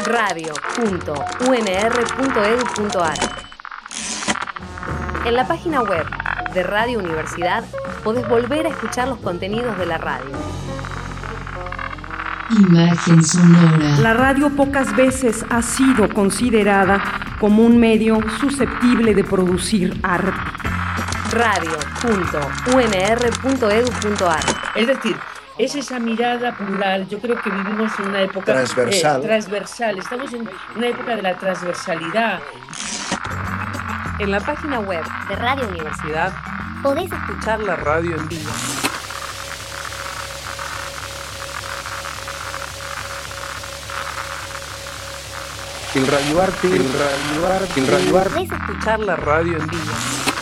radio.unr.edu.ar. En la página web de Radio Universidad podés volver a escuchar los contenidos de la radio. Imagen sonora. La radio pocas veces ha sido considerada como un medio susceptible de producir arte. radio.unr.edu.ar. Es decir, es esa mirada plural. Yo creo que vivimos en una época transversal. Estamos en una época de la transversalidad. En la página web de Radio Universidad podés escuchar la radio en vivo. El radioarte. Podés escuchar la radio en vivo.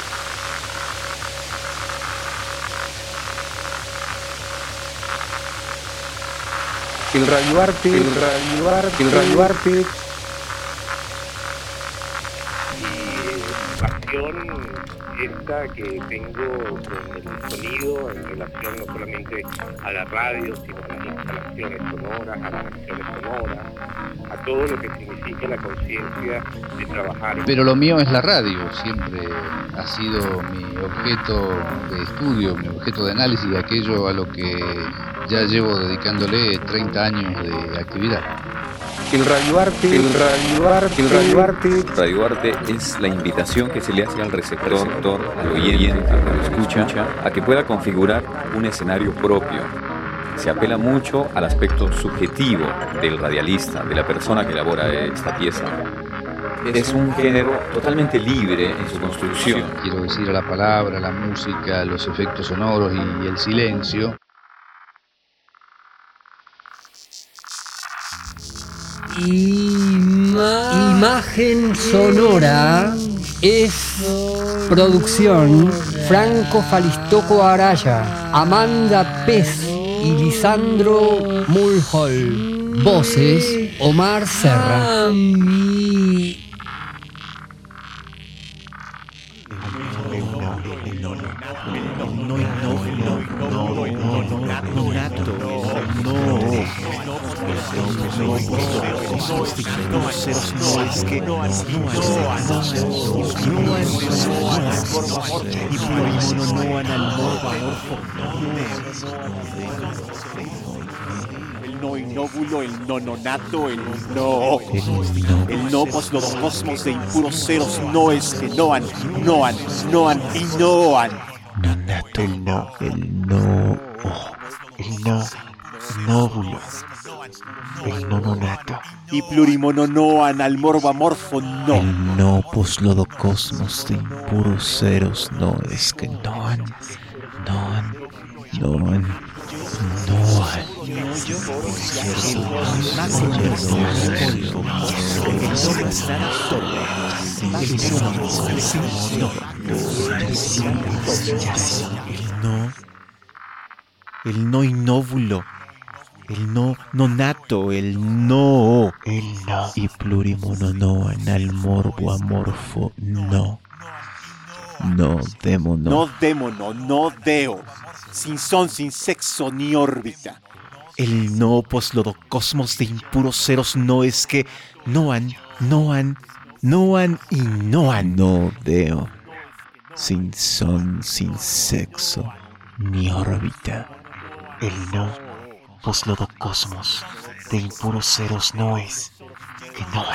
El radioarte. Esta que tengo con el sonido en relación no solamente a la radio, sino a las instalaciones sonoras, a las acciones sonoras, a todo lo que significa la conciencia de trabajar. Pero lo mío es la radio, siempre ha sido mi objeto de estudio, mi objeto de análisis, aquello a lo que ya llevo dedicándole 30 años de actividad. El radioarte. Radioarte es la invitación que se le hace al receptor, al oyente, al que lo escucha, a que pueda configurar un escenario propio. Se apela mucho al aspecto subjetivo del radialista, de la persona que elabora esta pieza. Es un género totalmente libre en su construcción. Quiero decir, a la palabra, la música, los efectos sonoros y el silencio. Imagen sonora es producción Franco Falistoco Araya, Amanda Pez y Lisandro Mulhall. Voces Omar Serra. No inóvulo, el nononato, el no pues los cosmos de impuros ceros no es que noan y noan. Nonato, el nóvulo, el nononato. Y plurimononoan al morboamorfo no. El no poslodocosmos de impuros ceros no es que noan. El no inóvulo, el no nonato, el no y plurimononoan al morbo amorfo no démono, no deo, sin son, sin sexo ni órbita. El no poslodocosmos de impuros ceros no es que noan y noan. No deo, sin son, sin sexo ni órbita. El no poslodocosmos de impuros ceros no es que noan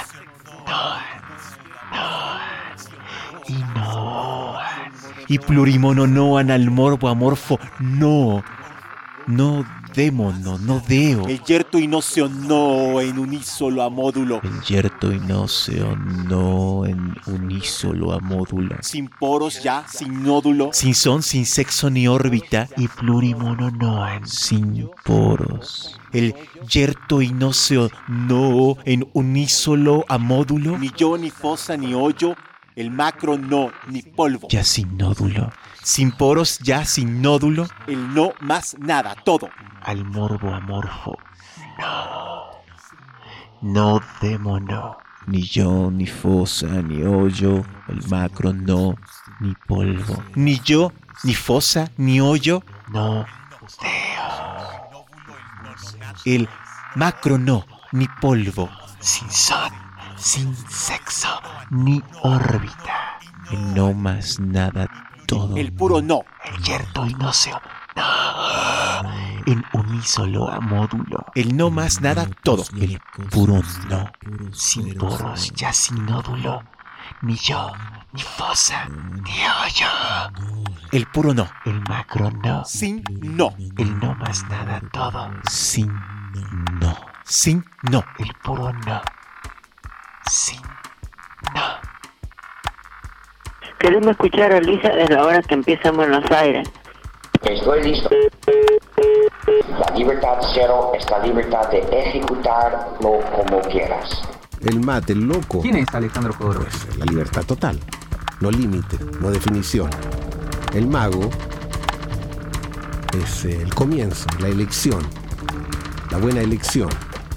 y noan. Y plurimononoan al morbo amorfo no démono, no deo. El yerto inóceo no en unísolo a módulo. El yerto inóceo no en unísolo a módulo. Sin poros ya, sin nódulo. Sin son, sin sexo ni órbita. Y plurimononoan sin poros. El yerto inóceo no en unísolo a módulo. Ni yo, ni fosa, ni hoyo. El macro no, ni polvo. Ya sin nódulo. Sin poros, ya sin nódulo. El no más nada, todo. Al morbo amorfo. No démono. Ni yo, ni fosa, ni hoyo. El macro no, ni polvo. Ni yo, ni fosa, ni hoyo. No deo. El macro no, ni polvo. sin son, sin sexo ni órbita. El no más nada todo. El puro no. El yerto y no seo. No. En unísono a módulo. El no más nada todo. El puro no. Sin poros, ya sin nódulo. Ni yo, ni fosa, ni hoyo. El puro no. El macro no. Sin no. El no más nada todo. Sin no. Sin no. El puro no. Sin no. Queremos escuchar a Lisa desde la hora que empieza en Buenos Aires. Estoy listo. La libertad cero es la libertad de ejecutarlo como quieras. El mate, el loco. ¿Quién es Alejandro Jodorowsky? Pues la libertad total. No límite, no definición. El mago es el comienzo, la elección. La buena elección.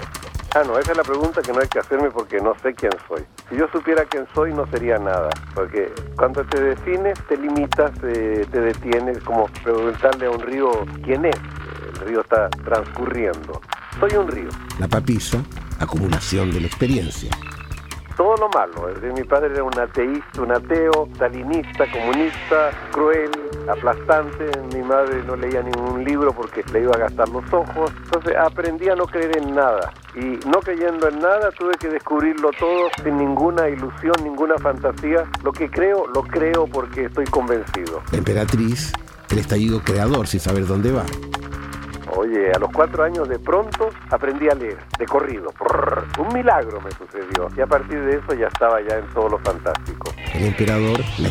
No, esa es la pregunta que no hay que hacerme porque no sé quién soy. Si yo supiera quién soy, no sería nada. Porque cuando te defines, te limitas, te detienes, como preguntarle a un río quién es. El río está transcurriendo. Soy un río. La papisa, acumulación de la experiencia. Todo lo malo. Mi padre era un ateísta, un ateo, stalinista, comunista, cruel, aplastante. Mi madre no leía ningún libro porque le iba a gastar los ojos. Entonces aprendí a no creer en nada. Y no creyendo en nada, tuve que descubrirlo todo sin ninguna ilusión, ninguna fantasía. Lo que creo, lo creo porque estoy convencido. La emperatriz, el estallido creador sin saber dónde va. Oye, a los 4 años de pronto aprendí a leer, de corrido. Un milagro me sucedió. Y a partir de eso ya estaba ya en todo lo fantástico. El emperador, la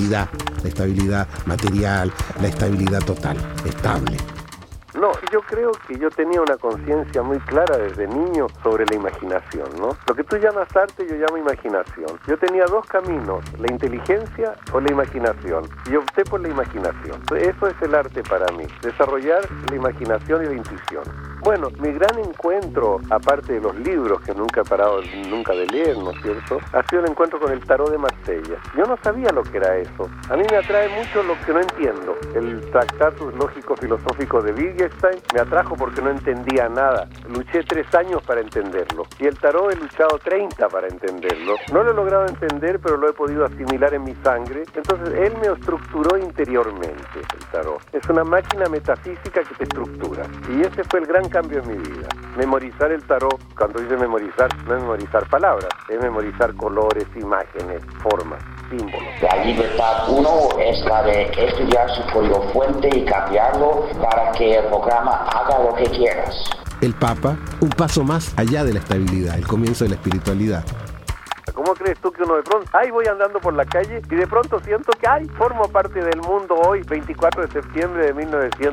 estabilidad material, la estabilidad total, estable. No, yo creo que yo tenía una conciencia muy clara desde niño sobre la imaginación, ¿no? Lo que tú llamas arte, yo llamo imaginación. Yo tenía 2 caminos, la inteligencia o la imaginación. Y opté por la imaginación. Eso es el arte para mí, desarrollar la imaginación y la intuición. Bueno, mi gran encuentro, aparte de los libros que nunca he parado nunca de leer, ¿no es cierto?, ha sido el encuentro con el tarot de Marsella. Yo no sabía lo que era eso. A mí me atrae mucho lo que no entiendo. El Tractatus Lógico-Filosófico de Wittgenstein me atrajo porque no entendía nada. Luché 3 años para entenderlo. Y el tarot he luchado 30 para entenderlo. No lo he logrado entender, pero lo he podido asimilar en mi sangre. Entonces, él me estructuró interiormente, el tarot. Es una máquina metafísica que te estructura. Y ese fue el gran cambio en mi vida. Memorizar el tarot, cuando dice memorizar, no es memorizar palabras, es memorizar colores, imágenes, formas, símbolos. La libertad 1 es la de estudiar su código fuente y cambiarlo para que el programa haga lo que quieras. El Papa, un paso más allá de la estabilidad, el comienzo de la espiritualidad. ¿Cómo crees tú que uno de pronto, voy andando por la calle y de pronto siento que, formo parte del mundo hoy, 24 de septiembre de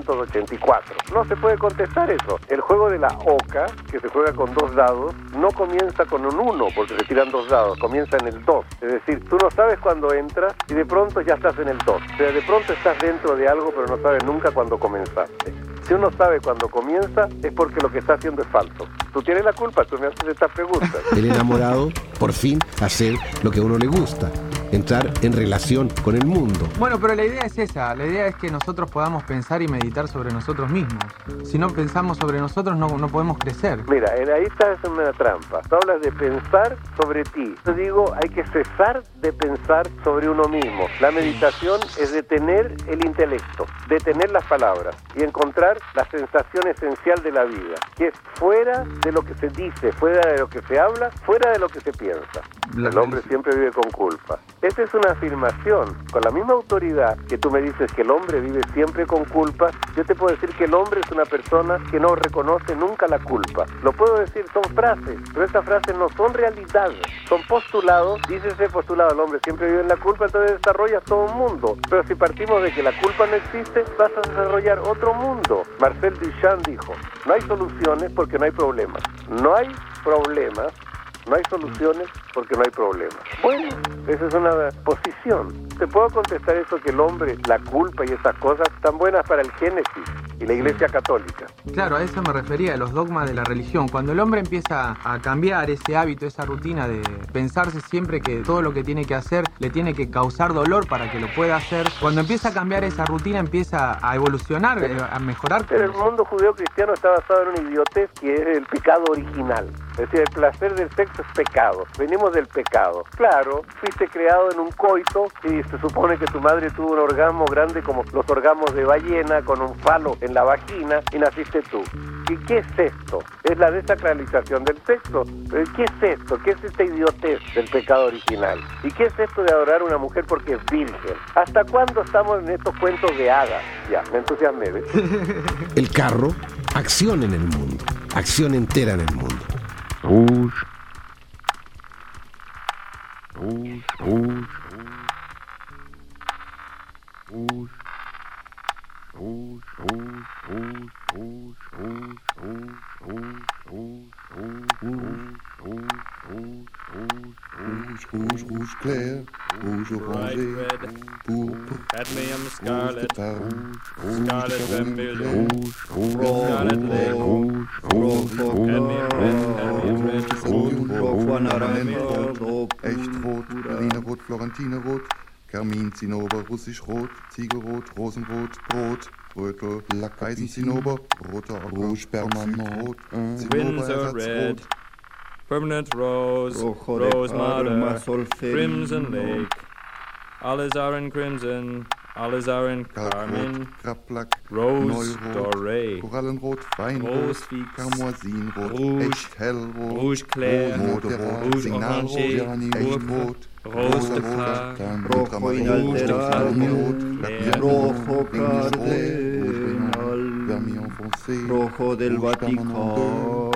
1984? No se puede contestar eso. El juego de la oca, que se juega con 2 dados, no comienza con un 1, porque se tiran 2 dados, comienza en el 2. Es decir, tú no sabes cuándo entras y de pronto ya estás en el 2. O sea, de pronto estás dentro de algo, pero no sabes nunca cuándo comenzaste. Si uno sabe cuándo comienza, es porque lo que está haciendo es falso. Tú tienes la culpa, tú me haces estas preguntas. El enamorado, por fin, hacer lo que a uno le gusta, entrar en relación con el mundo. Bueno, pero la idea es esa, la idea es que nosotros podamos pensar y meditar sobre nosotros mismos. Si no pensamos sobre nosotros, no podemos crecer. Mira, ahí está una trampa. Tú hablas de pensar sobre ti. Yo digo, hay que cesar de pensar sobre uno mismo. La meditación es detener el intelecto, detener las palabras y encontrar la sensación esencial de la vida, que es fuera de lo que se dice, fuera de lo que se habla, fuera de lo que se piensa. El hombre siempre vive con culpa. Esta es una afirmación. Con la misma autoridad que tú me dices que el hombre vive siempre con culpa, yo te puedo decir que el hombre es una persona que no reconoce nunca la culpa. Lo puedo decir, son frases, pero estas frases no son realidades, son postulados. Dice ese postulado, el hombre siempre vive en la culpa, entonces desarrollas todo un mundo. Pero si partimos de que la culpa no existe, vas a desarrollar otro mundo. Marcel Duchamp dijo, no hay soluciones porque no hay problemas. No hay problemas, no hay soluciones porque no hay problemas. Bueno, esa es una posición. Te puedo contestar eso, que el hombre, la culpa y esas cosas están buenas para el Génesis. y la Iglesia Católica. Claro, a eso me refería, a los dogmas de la religión. Cuando el hombre empieza a cambiar ese hábito, esa rutina de pensarse siempre que todo lo que tiene que hacer le tiene que causar dolor para que lo pueda hacer, cuando empieza a cambiar esa rutina empieza a evolucionar, a mejorar. Pero el mundo judeo-cristiano está basado en una idiotez que es el pecado original. Es decir, el placer del sexo es pecado. Venimos del pecado. Claro, fuiste creado en un coito y se supone que tu madre tuvo un orgasmo grande como los orgasmos de ballena con un falo en la vagina y naciste tú. ¿Y qué es esto? Es la desacralización del sexo. ¿Qué es esto? ¿Qué es esta idiotez del pecado original? ¿Y qué es esto de adorar a una mujer porque es virgen? ¿Hasta cuándo estamos en estos cuentos de hadas? Ya, me entusiasmé, ¿ves? El carro, acción en el mundo, acción entera en el mundo. Rouge. Rouge, rouge, rouge. Rouge, rouge, rouge, rouge, rouge, rouge, rouge, rouge, rouge clair, rouge orangé, pourpre, cadmium scarlet, scarlet vermilion, scarlet lake, rouge, Echtrot, Berlinerrot, Florentinerrot, Karmin, Zinnober, Russischrot, Ziegelrot, Rosenrot, Brot, Rötel, Lack, Eisenzinnober, roter Rouge Permanent, Windsor Red, Permanent Rose, Rose Madder, Crimson Lake, Alizarin Crimson, Alizarin Carmin, Krablack, Rose Doré, Korallenrot, Weinrot, Carmoisinrot, Echt Hellrot, Rouge Clair, Rouge Orangé, Echtrot, Rose de Phare, Rojo inalterado, Rojo cardenal, Rojo del Vaticano,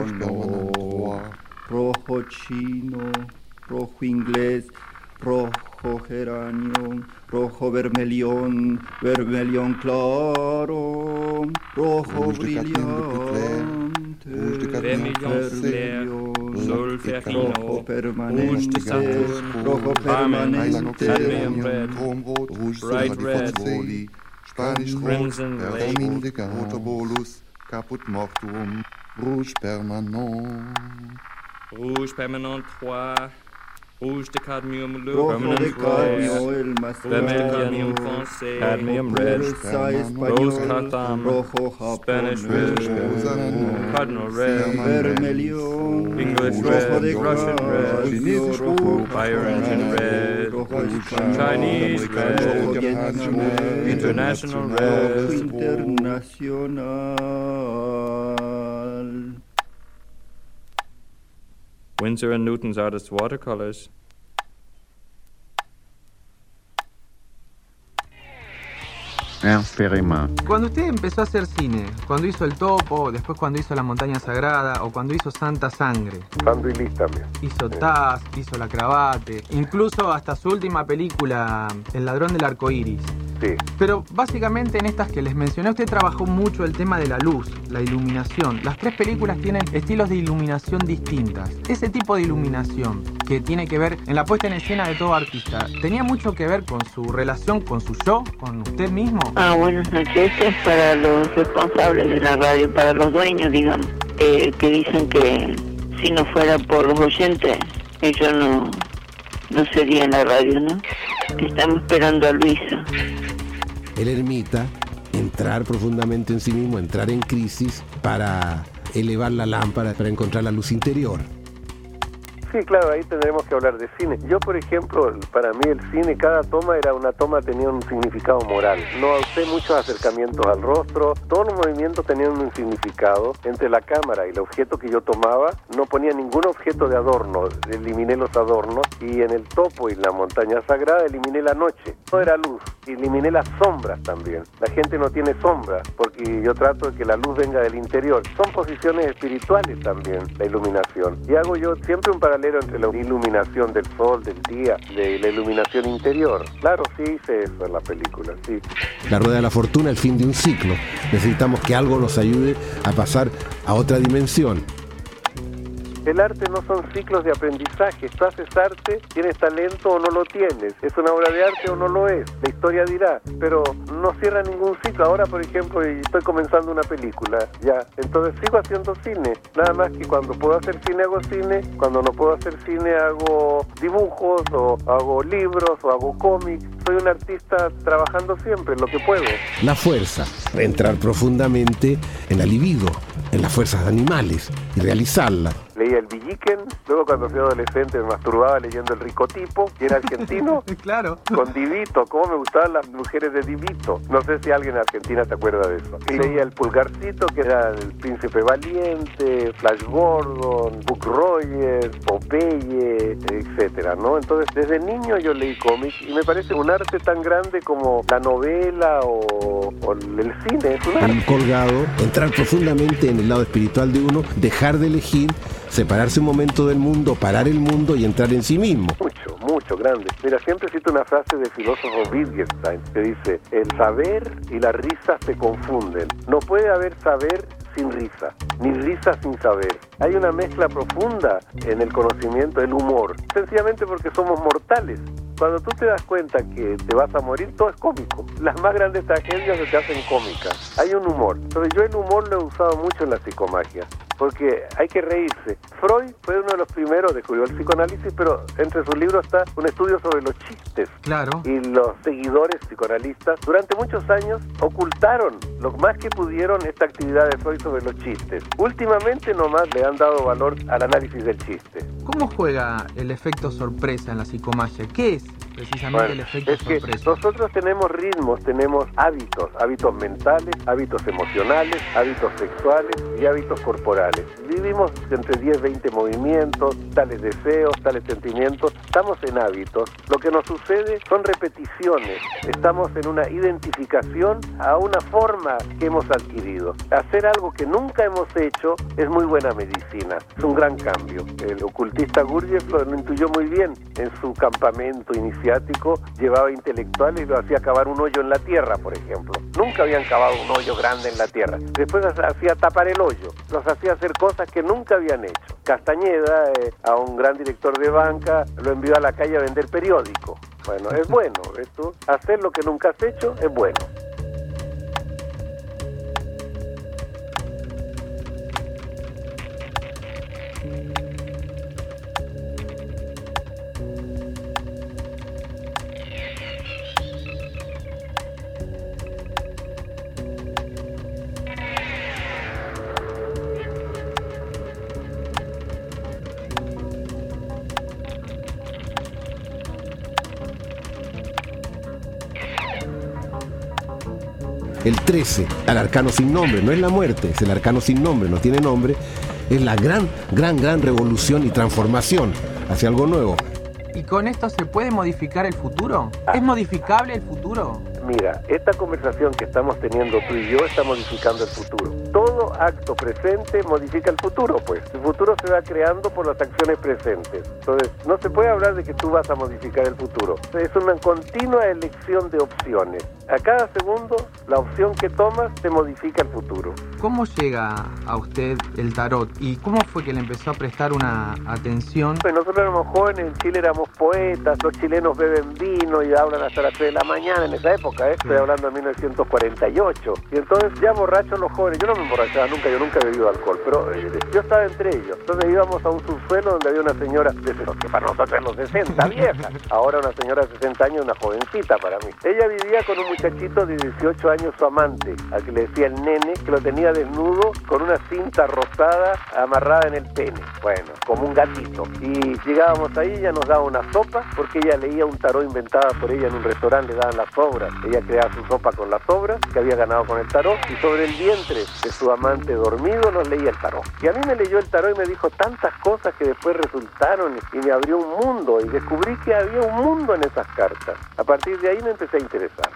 Rojo chino, Rojo inglés, Rojo geranio, Rojo vermelión, Vermelión claro, Rojo brillante, Vermilion Solferino, Rojo permanente, Rojo permanente, Cadmium Red, Bright Red, Spanisch Crimson Rot, Lake, Roter Bolus, Caput Mortuum, Rouge Permanent, Rouge Permanent 3, Rouge de Cadmium Bleu, Rojo Permanent de cadmio, el Red, más Vermilion Foncé, Cadmium Red, español, Rose Catam, Rojo Spanish japonés, Red, Cardinal Red, Vermelion, English Rojo de Red, Russian Red, Chinesisch Rojo, Byzantine Red, Chinese Red, International Red, internacional. Winsor and Newton's artist watercolors. Ernst Perelman. Cuando usted empezó a hacer cine, cuando hizo El Topo, después cuando hizo La Montaña Sagrada o cuando hizo Santa Sangre, Sando y Liz también. hizo Taz, hizo La Cravate, incluso hasta su última película, El Ladrón del Arco Iris. Sí. Pero básicamente en estas que les mencioné, usted trabajó mucho el tema de la luz, la iluminación. Las tres películas tienen estilos de iluminación distintas. Ese tipo de iluminación que tiene que ver en la puesta en escena de todo artista, ¿tenía mucho que ver con su relación con su yo, con usted mismo? Buenas noches. Este es para los responsables de la radio, para los dueños, digamos, que dicen que si no fuera por los oyentes, ellos no serían la radio, ¿no? Estamos esperando a Luisa. El ermita, entrar profundamente en sí mismo, entrar en crisis para elevar la lámpara, para encontrar la luz interior. Sí, claro, ahí tendremos que hablar de cine. Yo, por ejemplo, para mí el cine, cada toma tenía un significado moral. No usé muchos acercamientos al rostro, todos los movimientos tenían un significado. Entre la cámara y el objeto que yo tomaba, no ponía ningún objeto de adorno, eliminé los adornos, y en El Topo y La Montaña Sagrada eliminé la noche. No era luz, eliminé las sombras también. La gente no tiene sombras, porque yo trato de que la luz venga del interior. Son posiciones espirituales también, la iluminación. Y hago yo siempre un paralelo entre la iluminación del sol, del día, de la iluminación interior. Claro, sí hice eso en la película, sí. La rueda de la fortuna, el fin de un ciclo. Necesitamos que algo nos ayude a pasar a otra dimensión. El arte no son ciclos de aprendizaje. Tú haces arte, tienes talento o no lo tienes. Es una obra de arte o no lo es. La historia dirá, pero no cierra ningún ciclo. Ahora, por ejemplo, estoy comenzando una película, ya. Entonces sigo haciendo cine. Nada más que cuando puedo hacer cine, hago cine. Cuando no puedo hacer cine, hago dibujos o hago libros o hago cómics. Soy un artista trabajando siempre en lo que puedo. La fuerza, entrar profundamente en la libido, en las fuerzas animales y realizarla. Leía el Villiquen, luego cuando fui adolescente me masturbaba leyendo El Rico Tipo, que era argentino. Claro. Con Di Vito, cómo me gustaban las mujeres de Di Vito. No sé si alguien en Argentina se acuerda de eso. Y leía El Pulgarcito, que era El Príncipe Valiente, Flash Gordon, Buck Rogers, Popeye, etcétera, ¿no? Entonces, desde niño yo leí cómics y me parece un arte tan grande como la novela o el cine. Es un arte. Colgado, entrar profundamente en el lado espiritual de uno, dejar de elegir, separarse un momento del mundo, parar el mundo y entrar en sí mismo. Mucho, grande. Mira, siempre cito una frase del filósofo Wittgenstein que dice: el saber y la risa se confunden. No puede haber saber sin risa, ni risa sin saber. Hay una mezcla profunda en el conocimiento, el humor, sencillamente porque somos mortales. Cuando tú te das cuenta que te vas a morir, todo es cómico. Las más grandes tragedias se te hacen cómicas. Hay un humor. Entonces yo el humor lo he usado mucho en la psicomagia, porque hay que reírse. Freud fue uno de los primeros, descubrió el psicoanálisis, pero entre sus libros está un estudio sobre los chistes. Claro. Y los seguidores psicoanalistas durante muchos años ocultaron lo más que pudieron esta actividad de Freud sobre los chistes. Últimamente nomás le han dado valor al análisis del chiste. ¿Cómo juega el efecto sorpresa en la psicomagia? ¿Qué es precisamente el efecto sorpresa? Que nosotros tenemos ritmos, tenemos hábitos mentales, hábitos emocionales, hábitos sexuales y hábitos corporales. Vivimos entre 10, 20 movimientos, tales deseos, tales sentimientos. Estamos en hábitos. Lo que nos sucede son repeticiones. Estamos en una identificación a una forma que hemos adquirido. Hacer algo que nunca hemos hecho es muy buena medicina. Es un gran cambio. El ocultista Gurdjieff lo intuyó muy bien. En su campamento iniciático llevaba intelectuales y lo hacía cavar un hoyo en la tierra, por ejemplo. Nunca habían cavado un hoyo grande en la tierra. Después hacía tapar el hoyo. Los hacía hacer cosas que nunca habían hecho. Castañeda, a un gran director de banca, lo envió a la calle a vender periódico. Bueno, es bueno. Esto, hacer lo que nunca has hecho es bueno. El 13, al arcano sin nombre, no es la muerte, es el arcano sin nombre, no tiene nombre, es la gran revolución y transformación hacia algo nuevo. ¿Y con esto se puede modificar el futuro? ¿Es modificable el futuro? Mira, esta conversación que estamos teniendo tú y yo está modificando el futuro. Todo acto presente modifica el futuro, pues. El futuro se va creando por las acciones presentes. Entonces, no se puede hablar de que tú vas a modificar el futuro. Es una continua elección de opciones. A cada segundo, la opción que tomas te modifica el futuro. ¿Cómo llega a usted el tarot? ¿Y cómo fue que le empezó a prestar una atención? Pues nosotros éramos jóvenes, en Chile éramos poetas, los chilenos beben vino y hablan hasta las 3 de la mañana en esa época, estoy hablando de 1948. Y entonces ya borrachos los jóvenes, yo no me emborrachaba nunca, yo nunca he bebido alcohol, pero yo estaba entre ellos. Entonces íbamos a un subsuelo donde había una señora, que para nosotros en los 60, vieja. Ahora una señora de 60 años, una jovencita para mí. Ella vivía con un muchachito de 18 años, su amante, al que le decía el nene, que lo tenía desnudo con una cinta rosada amarrada en el pene. Bueno, como un gatito. Y llegábamos ahí, ella nos daba una sopa, porque ella leía un tarot inventada por ella en un restaurante, le daban las obras. Ella creaba su sopa con las obras que había ganado con el tarot, y sobre el vientre de su amante dormido nos leía el tarot. Y a mí me leyó el tarot y me dijo tantas cosas que después resultaron, y me abrió un mundo, y descubrí que había un mundo en esas cartas. A partir de ahí me empecé a interesar.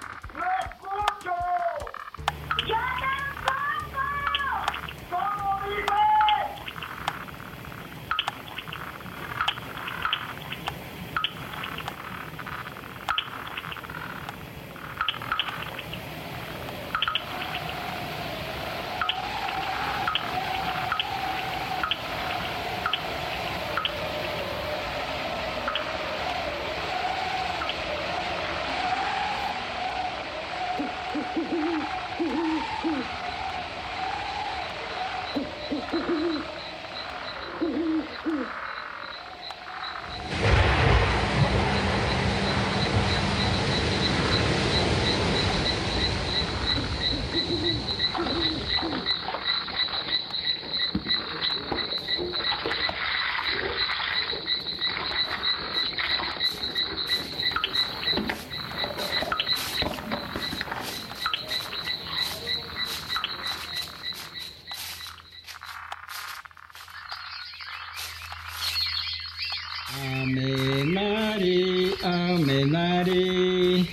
Amenare, amenare,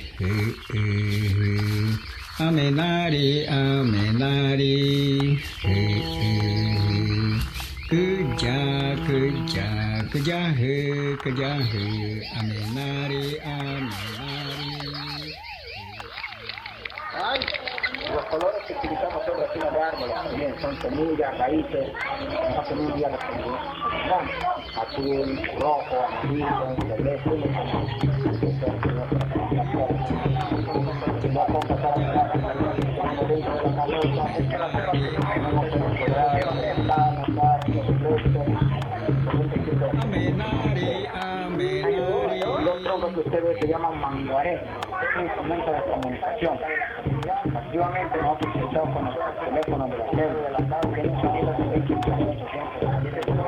amenare, amenare, kerja, kerja, kerja, kerja, amenare, amenare. Los colores que utilizamos sobre racimo de árboles también son semillas, raíces, las semillas, las semillas. Azul, rojo, amarillo, celeste, los troncos que ustedes se llaman manguaré, es un instrumento de comunicación. Activamente nosotros utilizamos con los teléfonos de la célula, que es un sonido de 15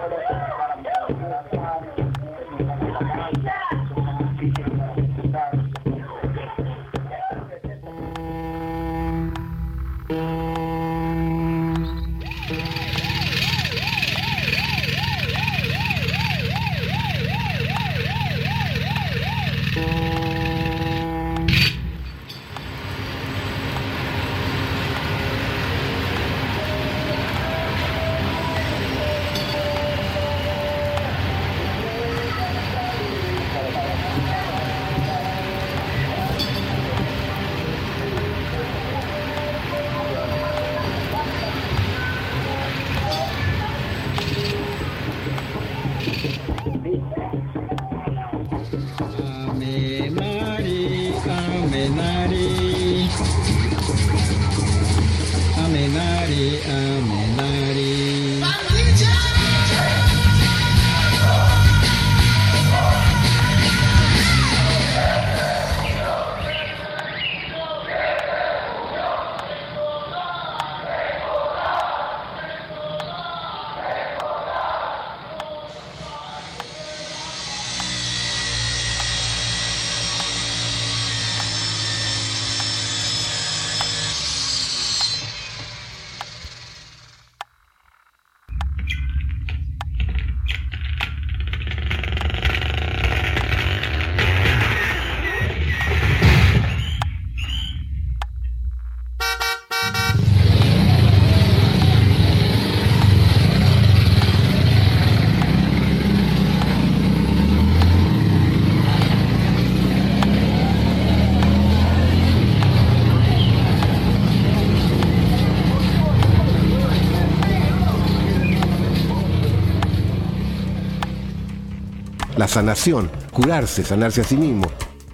La sanación, curarse, sanarse a sí mismo.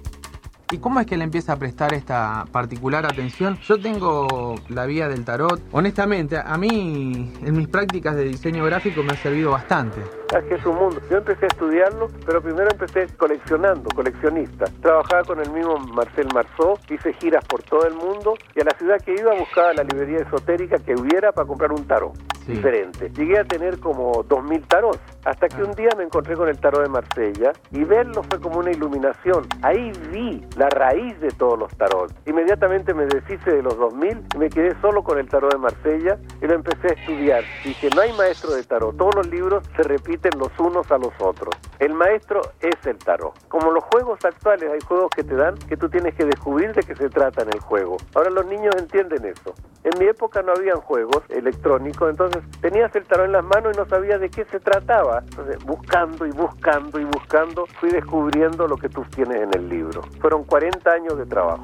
¿Y cómo es que le empieza a prestar esta particular atención? Yo tengo la vía del tarot. Honestamente, a mí en mis prácticas de diseño gráfico me ha servido bastante. Es que es un mundo. Yo empecé a estudiarlo, pero primero empecé coleccionista. Trabajaba con el mismo Marcel Marceau, hice giras por todo el mundo y a la ciudad que iba buscaba la librería esotérica que hubiera para comprar un tarot diferente. Llegué a tener como 2000 tarots, hasta que un día me encontré con el tarot de Marsella y verlo fue como una iluminación. Ahí vi la raíz de todos los tarots. Inmediatamente me deshice de los 2000 y me quedé solo con el tarot de Marsella y lo empecé a estudiar. Dije, no hay maestro de tarot, todos los libros se repiten los unos a los otros. El maestro es el tarot. Como los juegos actuales, hay juegos que te dan que tú tienes que descubrir de qué se trata en el juego. Ahora los niños entienden eso. En mi época no habían juegos electrónicos, entonces tenías el tarot en las manos y no sabías de qué se trataba. Entonces, buscando y buscando y buscando, fui descubriendo lo que tú tienes en el libro. Fueron 40 años de trabajo.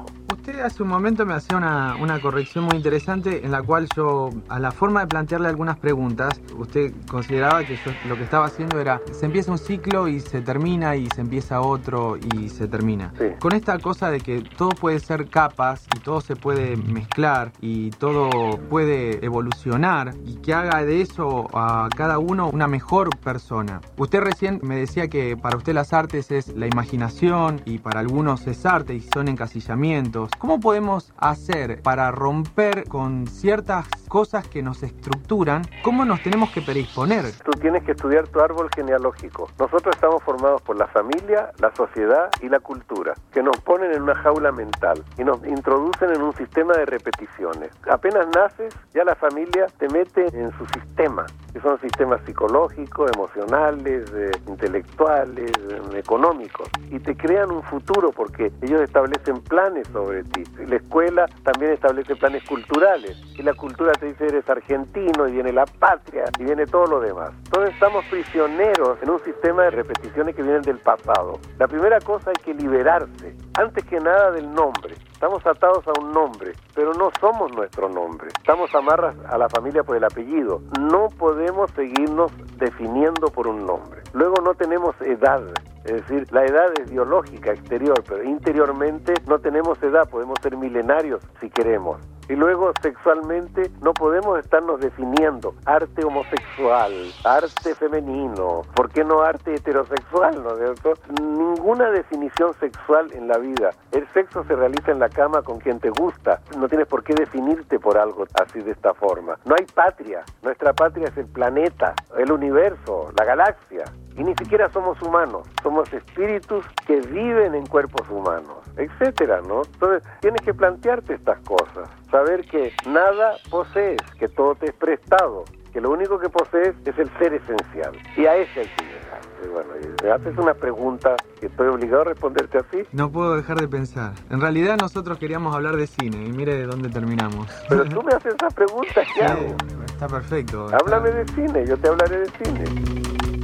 Usted hace un momento me hacía una corrección muy interesante en la cual yo, a la forma de plantearle algunas preguntas, usted consideraba que yo lo que estaba haciendo era, se empieza un ciclo y se termina, y se empieza otro y se termina. Sí. Con esta cosa de que todo puede ser capas y todo se puede mezclar y todo puede evolucionar y que haga de eso a cada uno una mejor persona. Usted recién me decía que para usted las artes es la imaginación y para algunos es arte y son encasillamientos. ¿Cómo podemos hacer para romper con ciertas cosas que nos estructuran? ¿Cómo nos tenemos que predisponer? Tú tienes que estudiar tu árbol genealógico. Nosotros estamos formados por la familia, la sociedad y la cultura, que nos ponen en una jaula mental y nos introducen en un sistema de repeticiones. Apenas naces, ya la familia te mete en su sistema, que son sistemas psicológicos, emocionales, intelectuales, económicos, y te crean un futuro porque ellos establecen planes sobre ti. La escuela también establece planes culturales y la cultura te dice eres argentino y viene la patria y viene todo lo demás. Entonces estamos prisioneros en un sistema de repeticiones que vienen del pasado. La primera cosa hay que liberarse, antes que nada del nombre. Estamos atados a un nombre, pero no somos nuestro nombre. Estamos amarras a la familia por el apellido. No podemos seguirnos definiendo por un nombre. Luego no tenemos edad. Es decir, la edad es biológica, exterior, pero interiormente no tenemos edad, podemos ser milenarios si queremos. Y luego sexualmente no podemos estarnos definiendo arte homosexual, arte femenino, ¿por qué no arte heterosexual? ¿No es cierto? Ninguna definición sexual en la vida. El sexo se realiza en la cama con quien te gusta. No tienes por qué definirte por algo así de esta forma. No hay patria. Nuestra patria es el planeta, el universo, la galaxia. Y ni siquiera somos humanos, somos espíritus que viven en cuerpos humanos, etcétera, ¿no? Entonces, tienes que plantearte estas cosas, saber que nada posees, que todo te es prestado, que lo único que posees es el ser esencial, y a ese hay que llegar. Y bueno, y me haces una pregunta que estoy obligado a responderte así. No puedo dejar de pensar. En realidad nosotros queríamos hablar de cine, y mire de dónde terminamos. Pero tú me haces esa pregunta, ¿qué hago? Está perfecto. Háblame de cine, yo te hablaré de cine.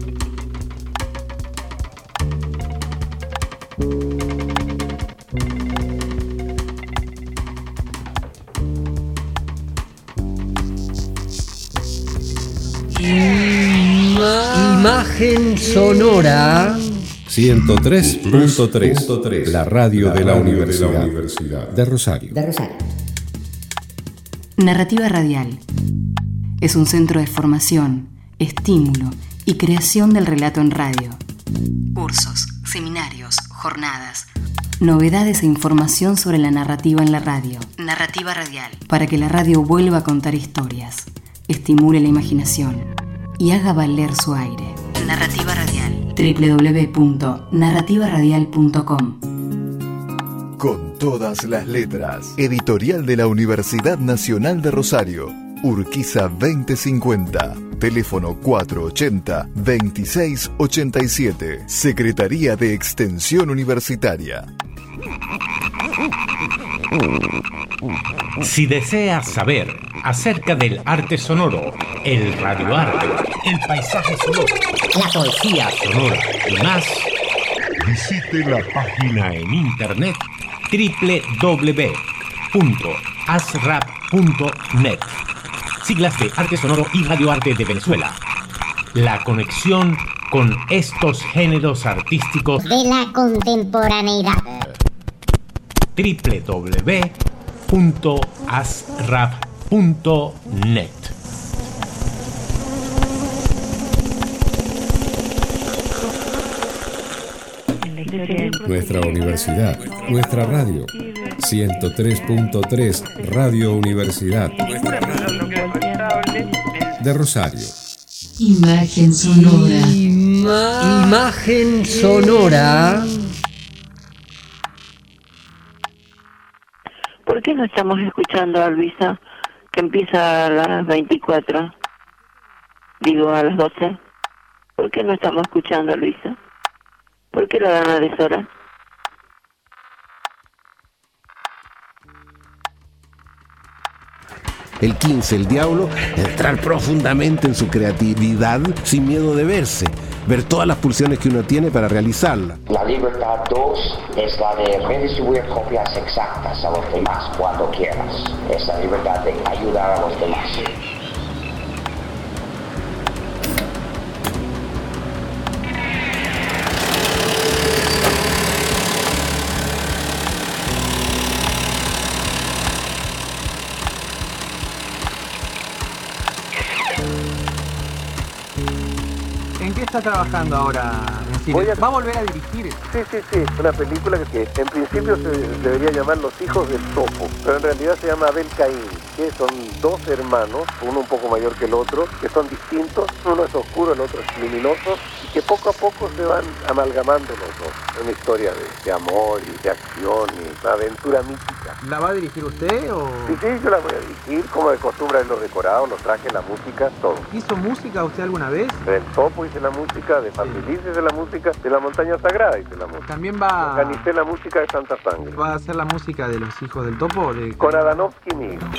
Imagen sonora 103.3, la radio de la Universidad de Rosario. Narrativa Radial es un centro de formación, estímulo y creación del relato en radio. Cursos, seminarios, jornadas, novedades e información sobre la narrativa en la radio. Narrativa Radial, para que la radio vuelva a contar historias, estimule la imaginación y haga valer su aire. Narrativa Radial. www.narrativaradial.com. Con todas las letras. Editorial de la Universidad Nacional de Rosario. Urquiza 2050. Teléfono 480-2687. Secretaría de Extensión Universitaria. Si deseas saber acerca del arte sonoro, el radioarte, el paisaje sonoro, la poesía sonora y más, visite la página en internet www.asrap.net. Siglas de Arte Sonoro y Radioarte de Venezuela. La conexión con estos géneros artísticos de la contemporaneidad. www.asrap.net. Nuestra universidad, nuestra radio. 103.3 Radio Universidad de Rosario. Imagen sonora. Imagen sonora. ¿Por qué no estamos escuchando a Luisa, que empieza a las 24? Digo, a las 12. ¿Por qué no estamos escuchando a Luisa? ¿Por qué la dan a deshora? El 15, el diablo, entrar profundamente en su creatividad sin miedo de verse. ver todas las pulsiones que uno tiene para realizarla. La libertad 2 es la de redistribuir copias exactas a los demás cuando quieras. Es la libertad de ayudar a los demás. ¿En qué está trabajando ahora en cine? ¿Va a volver a dirigir? Sí, una película que en principio se debería llamar Los hijos del topo, pero en realidad se llama Abel Caín, que son dos hermanos, uno un poco mayor que el otro, que son distintos, uno es oscuro, el otro es luminoso, y que poco a poco se van amalgamando los dos. Es una historia de amor y de acción y una aventura mítica. ¿La va a dirigir usted o...? Sí, yo la voy a dirigir, como de costumbre, los decorados, los trajes, la música, todo. ¿Hizo música usted alguna vez? Del Topo hice la música, de Feliz hice la música, de La Montaña Sagrada hice la música. También va... Organicé la música de Santa Sangre. ¿Va a hacer la música de Los hijos del topo? Con Adanovsky, mi hijo.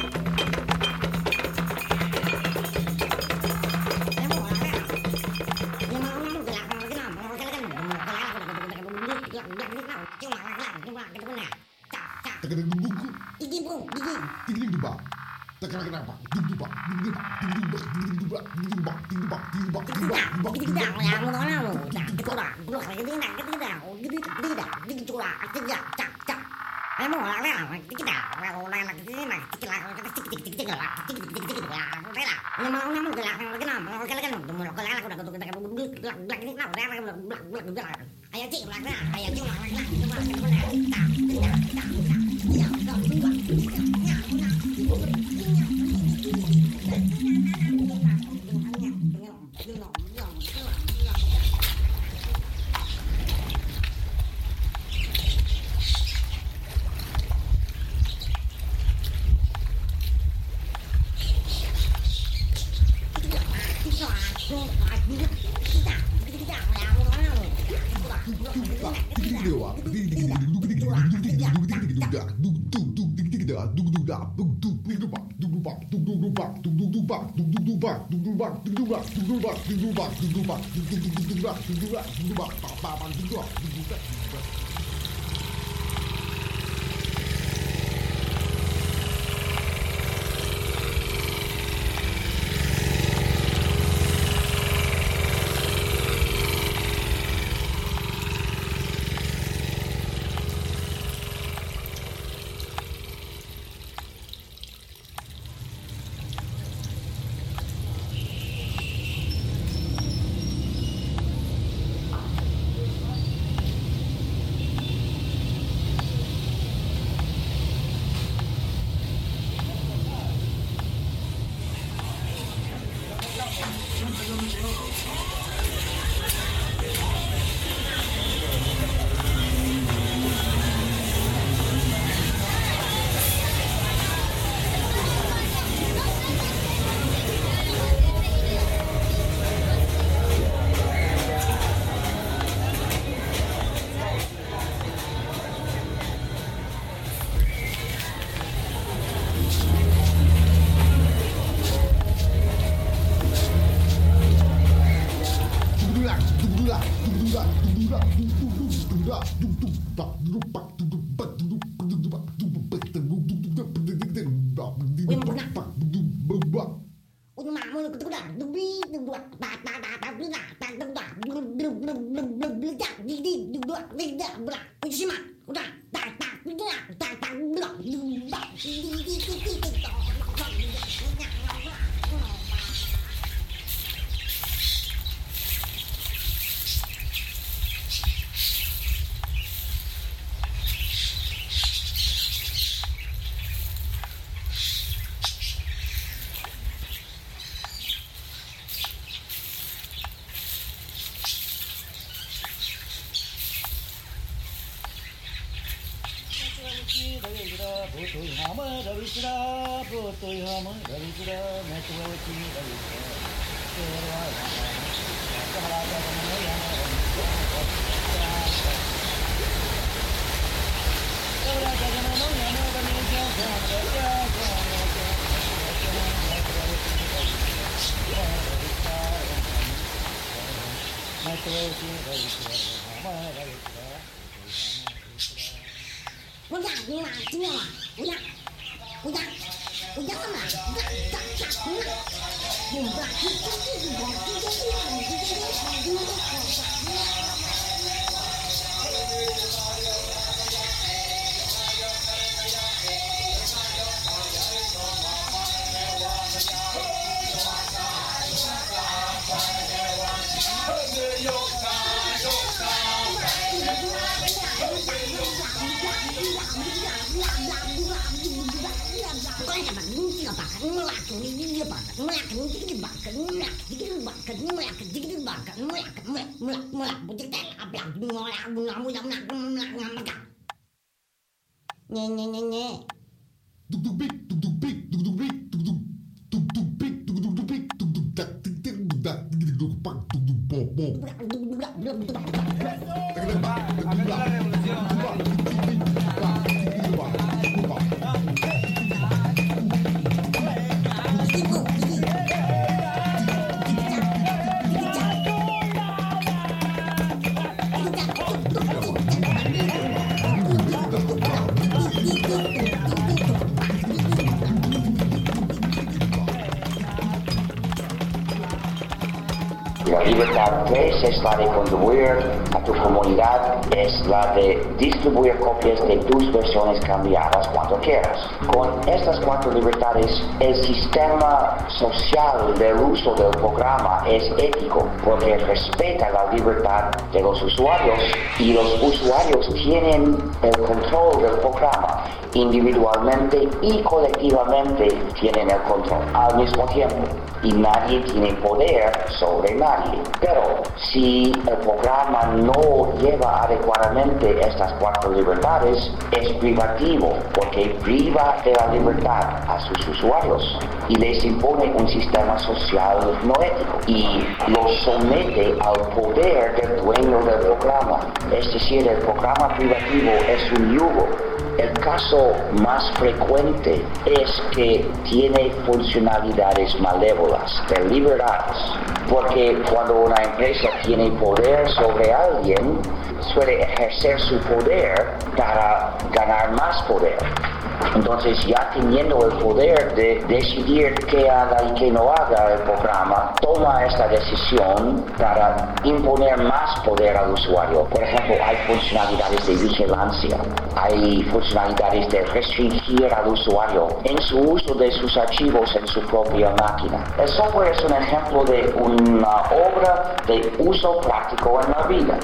La libertad 3 es la de contribuir a tu comunidad, es la de distribuir copias de tus versiones cambiadas cuando quieras. Con estas 4 libertades, el sistema social del uso del programa es ético porque respeta la libertad de los usuarios y los usuarios tienen el control del programa. Individualmente y colectivamente tienen el control al mismo tiempo y nadie tiene poder sobre nadie. Pero si el programa no lleva adecuadamente estas 4 libertades, es privativo porque priva de la libertad a sus usuarios y les impone un sistema social no ético y los somete al poder del dueño del programa. Es decir, el programa privativo es un yugo. El caso más frecuente es que tiene funcionalidades malévolas, deliberadas, porque cuando una empresa tiene poder sobre alguien, suele ejercer su poder para ganar más poder. Entonces, ya teniendo el poder de decidir qué haga y qué no haga el programa, toma esta decisión para imponer más poder al usuario. Por ejemplo, hay funcionalidades de vigilancia, hay funcionalidades de restringir al usuario en su uso de sus archivos en su propia máquina. El software es un ejemplo de una obra de uso práctico en la vida.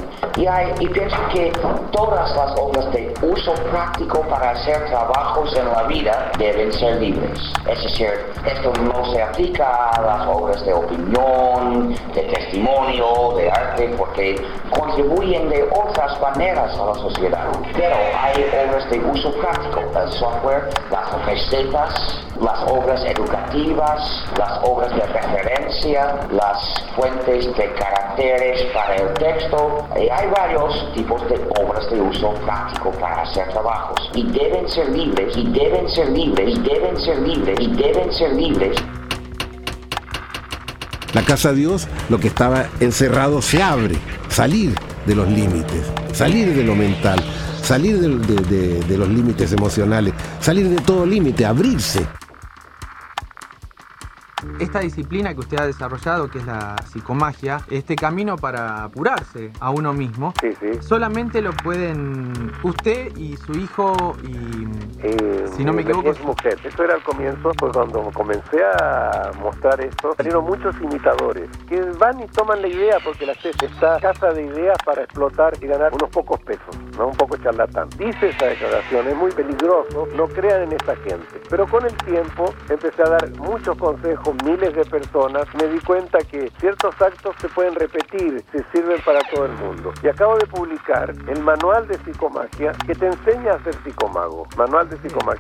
Y pienso que todas las obras de uso práctico para hacer trabajos en la vida deben ser libres. Es decir, esto no se aplica a las obras de opinión, de testimonio, de arte, porque contribuyen de otras maneras a la sociedad. Pero hay obras de uso práctico, el software, las recetas, las obras educativas, las obras de referencia, las fuentes de caracteres para el texto. Y hay varios tipos de obras de uso práctico para hacer trabajos. Y deben ser libres, y deben ser libres, y deben ser libres, y deben ser libres. La casa de Dios, lo que estaba encerrado se abre, salir de los límites, salir de lo mental, salir de los límites emocionales, salir de todo límite, abrirse. Esta disciplina que usted ha desarrollado, que es la psicomagia, este camino para apurarse a uno mismo, solamente lo pueden usted y su hijo y, si no me equivoco, es mujer. Eso era al comienzo, pues cuando comencé a mostrar esto, salieron muchos imitadores que van y toman la idea porque la esta casa de ideas para explotar y ganar unos pocos pesos, ¿no? Un poco charlatán. Dice esa declaración, es muy peligroso, no crean en esta gente. Pero con el tiempo empecé a dar muchos consejos, miles de personas, me di cuenta que ciertos actos se pueden repetir, se sirven para todo el mundo. Y acabo de publicar el manual de psicomagia que te enseña a ser psicomago. Manual de psicomagia.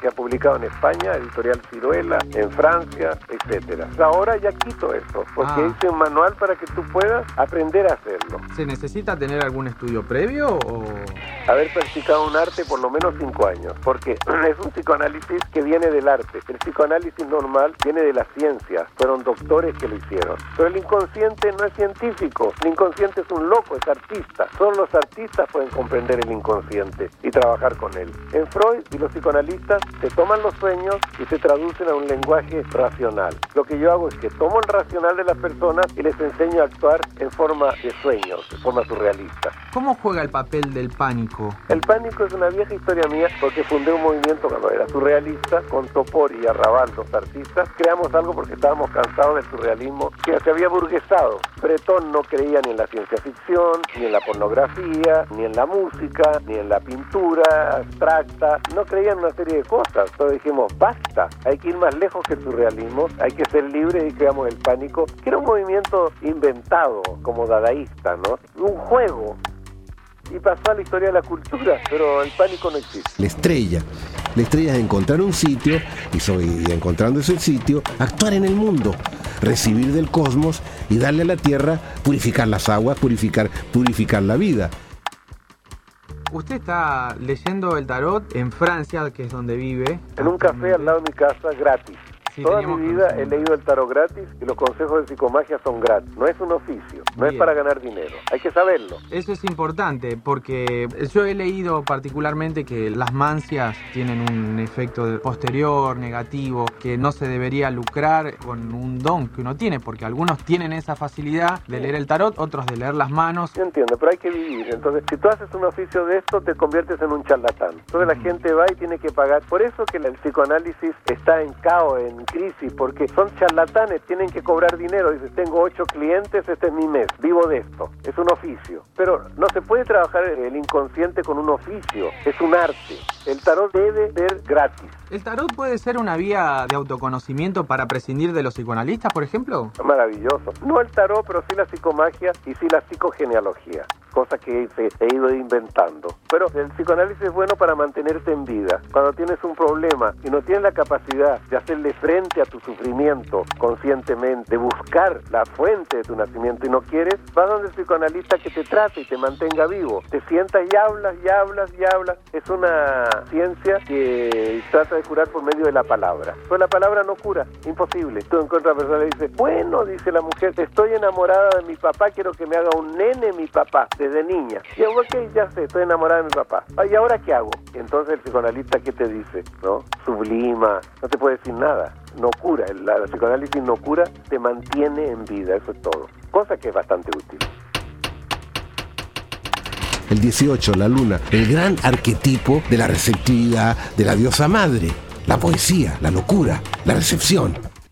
se ha publicado en España, Editorial Ciruela, en Francia, etcétera. Ahora ya quito eso, porque hice un manual para que tú puedas aprender a hacerlo. ¿Se necesita tener algún estudio previo o...? Haber practicado un arte por lo menos 5 años, porque es un psicoanálisis que viene del arte. El psicoanálisis normal viene de la ciencia, fueron doctores que lo hicieron. Pero el inconsciente no es científico, el inconsciente es un loco, es artista. Solo los artistas pueden comprender el inconsciente y trabajar con él. En Freud y los psicoanalistas se toman los sueños y se traducen a un lenguaje racional. Lo que yo hago es que tomo el racional de las personas y les enseño a actuar en forma de sueños, de forma surrealista. ¿Cómo juega el papel del pánico? El pánico es una vieja historia mía porque fundé un movimiento cuando era surrealista con Topor y Arrabal, dos artistas. Creamos algo porque estábamos cansados del surrealismo que se había burguesado. Breton no creía ni en la ciencia ficción, ni en la pornografía, ni en la música, ni en la pintura abstracta. No creía en una serie de cosas. Entonces dijimos, basta, hay que ir más lejos que el surrealismo, hay que ser libres y creamos el pánico, que era un movimiento inventado como dadaísta, ¿no? Un juego. Y pasó a la historia de la cultura, pero el pánico no existe. La estrella es encontrar un sitio y encontrando ese sitio, actuar en el mundo, recibir del cosmos y darle a la tierra, purificar las aguas, purificar la vida. Usted está leyendo el tarot en Francia, que es donde vive. En un café al lado de mi casa, gratis. Sí, toda mi vida he leído el tarot gratis y los consejos de psicomagia son gratis. No es un oficio, no es para ganar dinero. Hay que saberlo. Eso es importante porque yo he leído particularmente que las mancias tienen un efecto posterior, negativo, que no se debería lucrar con un don que uno tiene, porque algunos tienen esa facilidad de leer el tarot, otros de leer las manos. Yo entiendo, pero hay que vivir. Entonces, si tú haces un oficio de esto, te conviertes en un charlatán. Entonces la gente va y tiene que pagar. Por eso que el psicoanálisis está en caos, en crisis, porque son charlatanes, tienen que cobrar dinero. Dices, tengo 8 clientes, este es mi mes, vivo de esto. Es un oficio. Pero no se puede trabajar el inconsciente con un oficio, es un arte. El tarot debe ser gratis. ¿El tarot puede ser una vía de autoconocimiento para prescindir de los psicoanalistas, por ejemplo? Maravilloso. No el tarot, pero sí la psicomagia y sí la psicogenealogía, cosa que he ido inventando. Pero el psicoanálisis es bueno para mantenerte en vida. Cuando tienes un problema y no tienes la capacidad de hacerle frente a tu sufrimiento conscientemente, de buscar la fuente de tu nacimiento y no quieres, vas donde el psicoanalista que te trate y te mantenga vivo. Te sientas y hablas, y hablas, y hablas. Es una ciencia que trata de curar por medio de la palabra. Pero la palabra no cura, imposible. Tú encuentras a una persona y dices, bueno, dice la mujer, estoy enamorada de mi papá, quiero que me haga un nene mi papá, desde niña. Y yo, ok, ya sé, estoy enamorada de mi papá. ¿Y ahora qué hago? Entonces el psicoanalista, ¿qué te dice? ¿No? Sublima, no te puede decir nada. No cura, el psicoanálisis no cura, te mantiene en vida, eso es todo. Cosa que es bastante útil. El 18, la luna, el gran arquetipo de la receptividad de la diosa madre, la poesía, la locura, la recepción.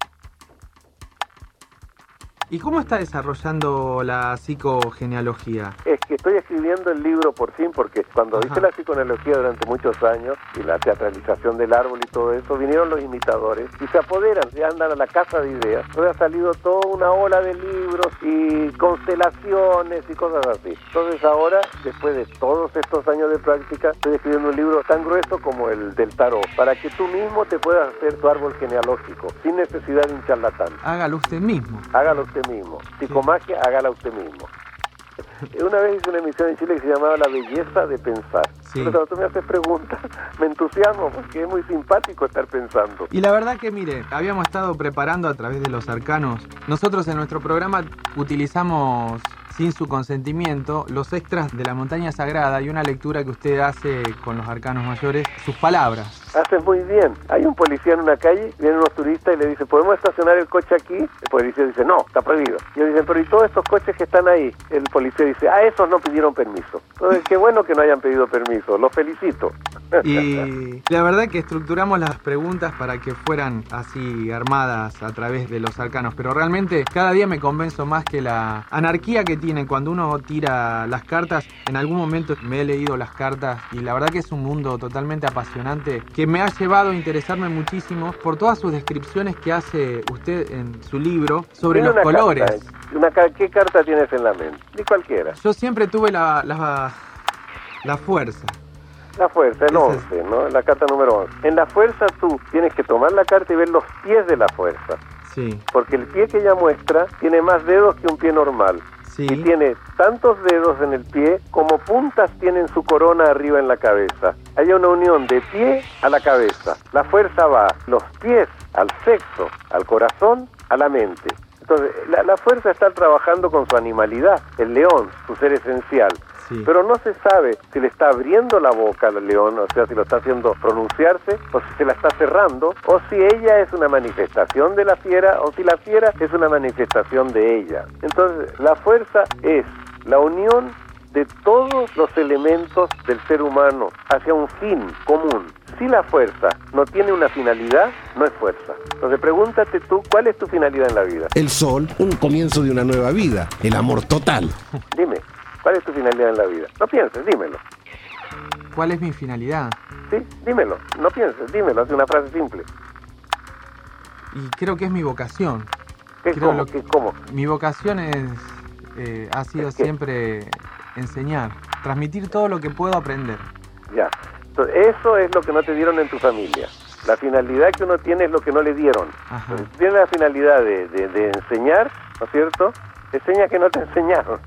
¿Y cómo está desarrollando la psicogenealogía? Es que estoy escribiendo el libro por fin, porque cuando hice la psicogenealogía durante muchos años y la teatralización del árbol y todo eso, vinieron los imitadores y se apoderan, se andan a la casa de ideas. Entonces ha salido toda una ola de libros y constelaciones y cosas así. Entonces ahora, después de todos estos años de práctica, estoy escribiendo un libro tan grueso como el del tarot, para que tú mismo te puedas hacer tu árbol genealógico, sin necesidad de un charlatán. Hágalo usted mismo. Hágalo usted mismo. Psicomagia, hágala usted mismo. Una vez hice una emisión en Chile que se llamaba La Belleza de Pensar. Sí. Pero cuando tú me haces preguntas, me entusiasmo porque es muy simpático estar pensando. Y la verdad que, mire, habíamos estado preparando a través de los arcanos. Nosotros en nuestro programa utilizamos, sin su consentimiento, los extras de la montaña sagrada y una lectura que usted hace con los arcanos mayores, sus palabras. Haces muy bien. Hay un policía en una calle, vienen unos turistas y le dice, ¿podemos estacionar el coche aquí? El policía dice, no, está prohibido. Y ellos dicen, pero ¿y todos estos coches que están ahí? El policía dice, esos no pidieron permiso. Entonces, qué bueno que no hayan pedido permiso, los felicito. Y la verdad que estructuramos las preguntas para que fueran así armadas a través de los arcanos, pero realmente cada día me convenzo más que la anarquía que tiene cuando uno tira las cartas. En algún momento me he leído las cartas y la verdad que es un mundo totalmente apasionante que me ha llevado a interesarme muchísimo por todas sus descripciones que hace usted en su libro sobre los colores. ¿Qué carta tienes en la mente? Ni cualquiera. Yo siempre tuve la fuerza. La fuerza, el 11, ¿no? La carta número 11. En la fuerza tú tienes que tomar la carta y ver los pies de la fuerza. Sí. Porque el pie que ella muestra tiene más dedos que un pie normal. Sí. Y tiene tantos dedos en el pie como puntas tienen su corona arriba en la cabeza. Hay una unión de pie a la cabeza. La fuerza va los pies al sexo, al corazón, a la mente. Entonces, la fuerza está trabajando con su animalidad, el león, su ser esencial. Sí. Pero no se sabe si le está abriendo la boca al león, o sea, si lo está haciendo pronunciarse, o si se la está cerrando, o si ella es una manifestación de la fiera, o si la fiera es una manifestación de ella. Entonces, la fuerza es la unión de todos los elementos del ser humano hacia un fin común. Si la fuerza no tiene una finalidad, no es fuerza. Entonces pregúntate tú, ¿cuál es tu finalidad en la vida? El sol, un comienzo de una nueva vida, el amor total. Dime, ¿cuál es tu finalidad en la vida? No pienses, dímelo. ¿Cuál es mi finalidad? Sí, dímelo, no pienses, dímelo, haz una frase simple. Y creo que es mi vocación. ¿Cómo? Mi vocación ha sido siempre enseñar, transmitir todo lo que puedo aprender. Ya, entonces, eso es lo que no te dieron en tu familia. La finalidad que uno tiene es lo que no le dieron. Entonces, si tienes la finalidad de enseñar, ¿no es cierto? Enseña que no te enseñaron.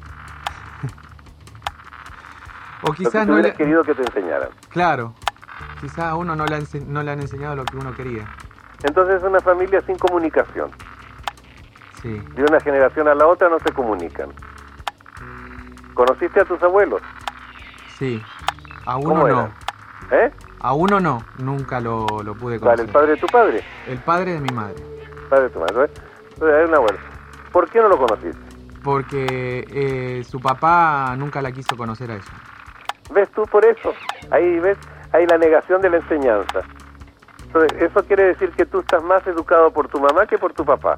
O quizás no hubieras querido que te enseñaran. Claro, quizás a uno no le han enseñado lo que uno quería. Entonces es una familia sin comunicación. Sí. De una generación a la otra no se comunican. ¿Conociste a tus abuelos? Sí. A uno no. ¿Eh? A uno no, nunca lo pude conocer. Vale, ¿el padre de tu padre? El padre de mi madre. Padre de tu madre, ¿ves? Entonces hay un abuelo. ¿Por qué no lo conociste? Porque su papá nunca la quiso conocer a ella. ¿Ves tú por eso? Ahí ves, hay la negación de la enseñanza. Entonces, eso quiere decir que tú estás más educado por tu mamá que por tu papá.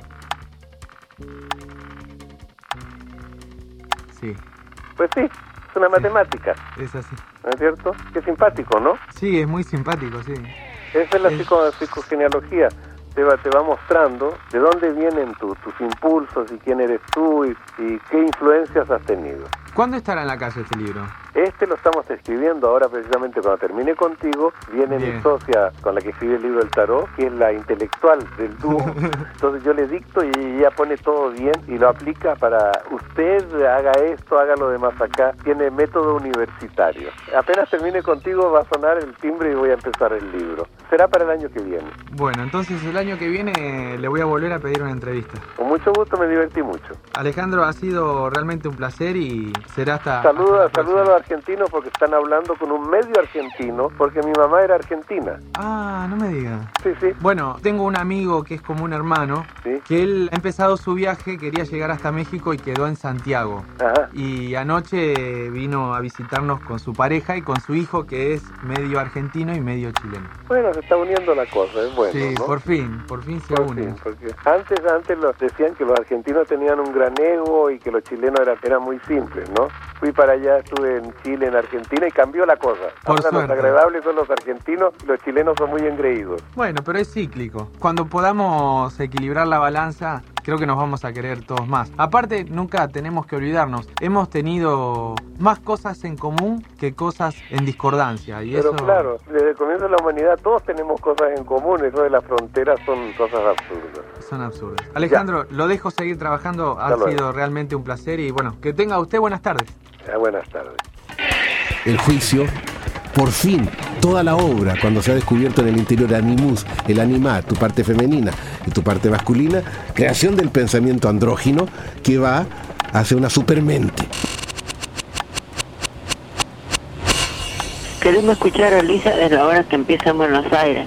Sí. Pues sí, es una matemática. Es así. ¿No es cierto? Qué simpático, ¿no? Sí, es muy simpático, sí. Esa es la psicogenealogía. Te va mostrando de dónde vienen tus impulsos y quién eres tú y qué influencias has tenido. ¿Cuándo estará en la calle este libro? Este lo estamos escribiendo ahora precisamente cuando termine contigo. Viene mi socia con la que escribe el libro del tarot, que es la intelectual del dúo. Entonces yo le dicto y ella pone todo bien y lo aplica para usted haga esto, haga lo demás acá. Tiene método universitario. Apenas termine contigo va a sonar el timbre y voy a empezar el libro. Será para el año que viene. Bueno, entonces el año que viene le voy a volver a pedir una entrevista. Con mucho gusto, me divertí mucho. Alejandro, ha sido realmente un placer y será hasta... Saluda a los argentinos porque están hablando con un medio argentino, porque mi mamá era argentina. Ah, no me digas. Sí, sí. Bueno, tengo un amigo que es como un hermano, ¿sí? Que él ha empezado su viaje, quería llegar hasta México y quedó en Santiago. Ajá. Y anoche vino a visitarnos con su pareja y con su hijo, que es medio argentino y medio chileno. Bueno, se está uniendo la cosa, es bueno, sí, ¿no? por fin se unen. Porque antes decían que los argentinos tenían un gran ego y que los chilenos eran muy simples, ¿no? Fui para allá, estuve en Chile, en Argentina y cambió la cosa. Ahora los agradables son los argentinos y los chilenos son muy engreídos. Bueno, pero es cíclico. Cuando podamos equilibrar la balanza, creo que nos vamos a querer todos más. Aparte, nunca tenemos que olvidarnos, hemos tenido más cosas en común que cosas en discordancia. Pero claro, desde el comienzo de la humanidad todos tenemos cosas en común, eso de las fronteras son cosas absurdas. Son absurdas. Alejandro, lo dejo seguir trabajando, ha sido realmente un placer y bueno, que tenga usted buenas tardes. Buenas tardes. El juicio, por fin, toda la obra, cuando se ha descubierto en el interior animus, el anima, tu parte femenina y tu parte masculina, creación del pensamiento andrógino que va hacia una supermente. Queremos escuchar a Lisa desde la hora que empieza en Buenos Aires.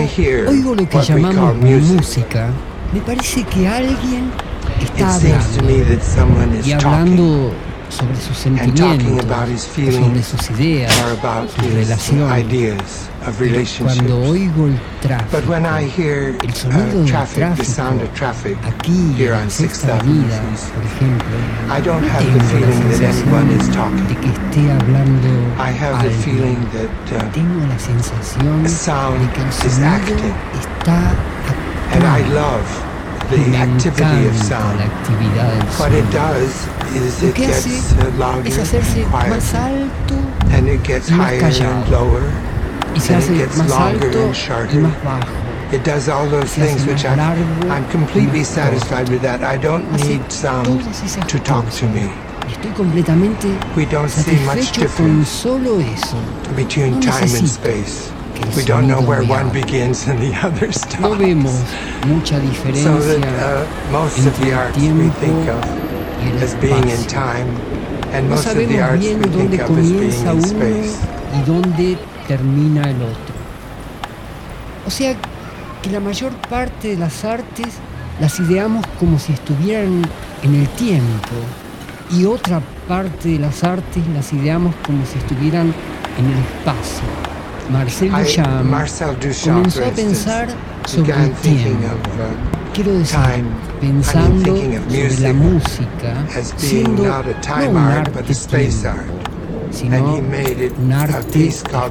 oigo lo que llamamos música, me parece que alguien está hablando y hablando sobre sus sentimientos, sobre sus ideas, sus relaciones. Pero cuando oigo el tráfico, el sonido del tráfico, aquí en la Sexta Avenida, por ejemplo, tengo la sensación de que esté hablando alguien. Tengo la sensación de que el sonido está actuando. Me encanta la actividad del sonido. Lo que hace es hacerse más alto y más callado. Y se hace más alto y más bajo. It does all those things which I'm completely satisfied with that. I don't need sound to talk to me. Estoy completamente satisfecho con solo eso. Between time and space. We don't know where one begins and the other stops. No vemos mucha diferencia entre el tiempo y el espacio. No sabemos bien dónde comienza uno y dónde termina el otro. O sea que la mayor parte de las artes las ideamos como si estuvieran en el tiempo y otra parte de las artes las ideamos como si estuvieran en el espacio. Marcel Duchamp comenzó a pensar sobre el tiempo. Quiero decir, pensando sobre la música, siendo no un arte sino un arte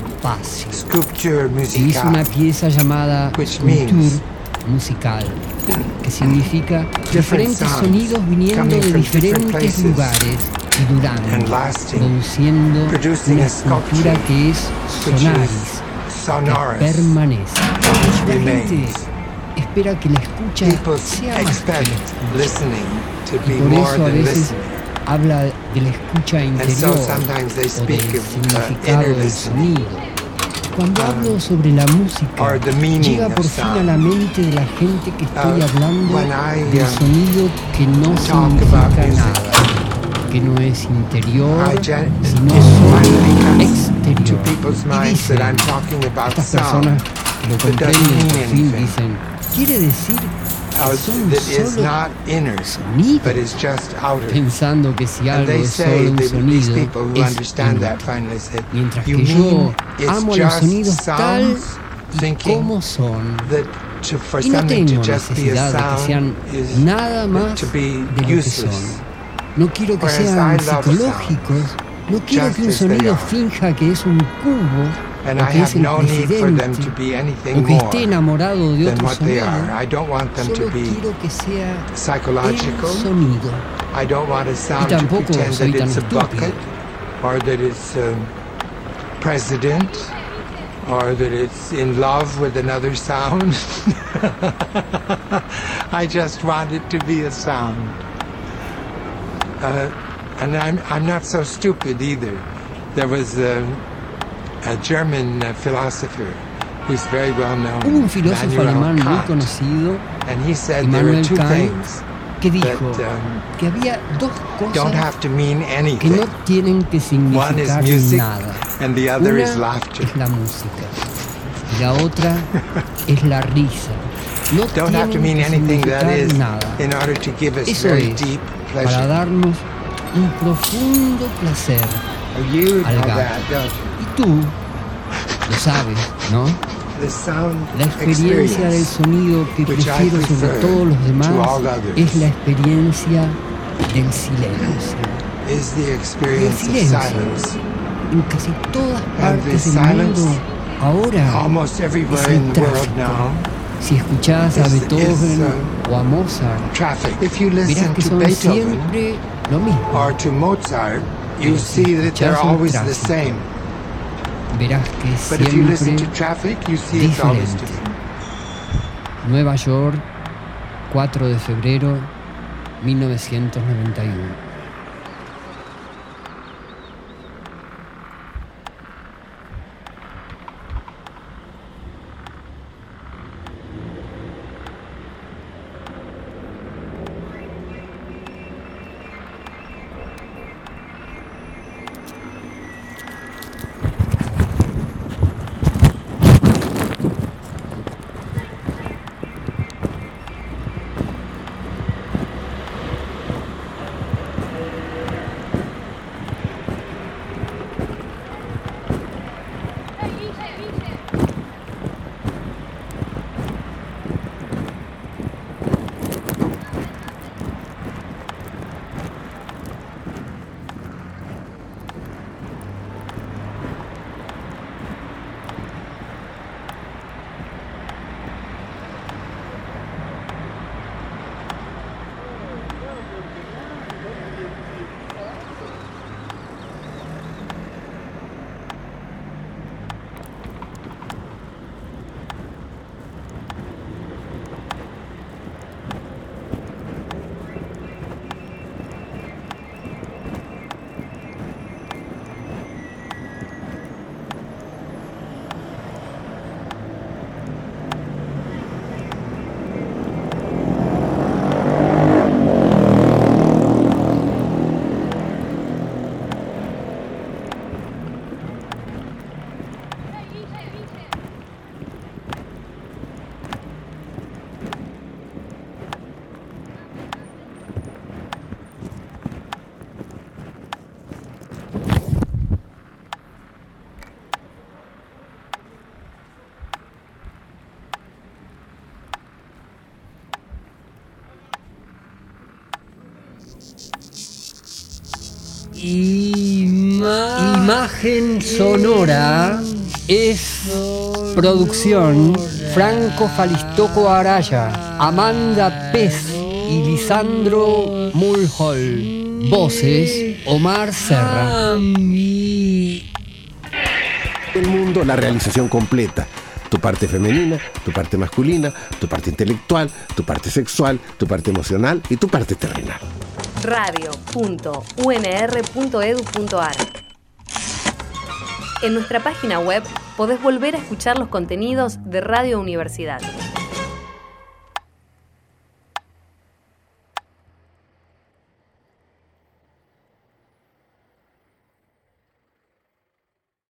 espacio. Hizo una pieza llamada Sculpture musical, que significa diferentes sonidos viniendo de diferentes lugares y durando, produciendo una escultura que es sonaris, que permanece. La gente espera que la escucha sea más que la escucha. Y por eso a veces habla de la escucha interior o del significado del sonido. Cuando hablo sobre la música, llega por fin a la mente de la gente que estoy hablando del sonido que no significa nada, que no es interior, sino solo exterior. Y dicen, estas personas que lo comprenden por fin dicen, quiere decir que son solo sonidos, pensando que si algo es solo un sonido, es inútil. Mientras que yo amo los sonidos tal y como son, y no tengo necesidad de que sean nada más de lo que son. No quiero que sean psicológicos, no quiero que un sonido finja que es un cubo, o que es el presidente, o que esté enamorado de otro sonido. Solo quiero que sea el sonido. Y tampoco soy tan estúpido. Or that it's president, or that it's in love with another sound. I just want it to be a sound. And I'm not so stupid either. There was a German philosopher who's very well known, Hubo un filósofo alemán muy conocido, Immanuel Kant, que dijo que había dos cosas que no tienen que significar nada. Una es la música y la otra es la risa. No tienen que significar nada. Eso es para darnos un profundo placer al gato. Y tú lo sabes, ¿no? La experiencia del sonido que prefiero sobre todos los demás es la experiencia del silencio. El silencio en casi todas partes del mundo ahora es el tráfico. Si escuchás a Beethoven o a Mozart, verás que son siempre lo mismo. Pero si escuchás un tráfico, verás que es siempre diferente. Nueva York, 4 de febrero 1991. Imagen sonora es producción Franco Falistoco Araya, Amanda Pez y Lisandro Mulhall. Voces Omar Serra. El mundo, la realización completa. Tu parte femenina, tu parte masculina, tu parte intelectual, tu parte sexual, tu parte emocional y tu parte terrenal. radio.unr.edu.ar. En nuestra página web podés volver a escuchar los contenidos de Radio Universidad.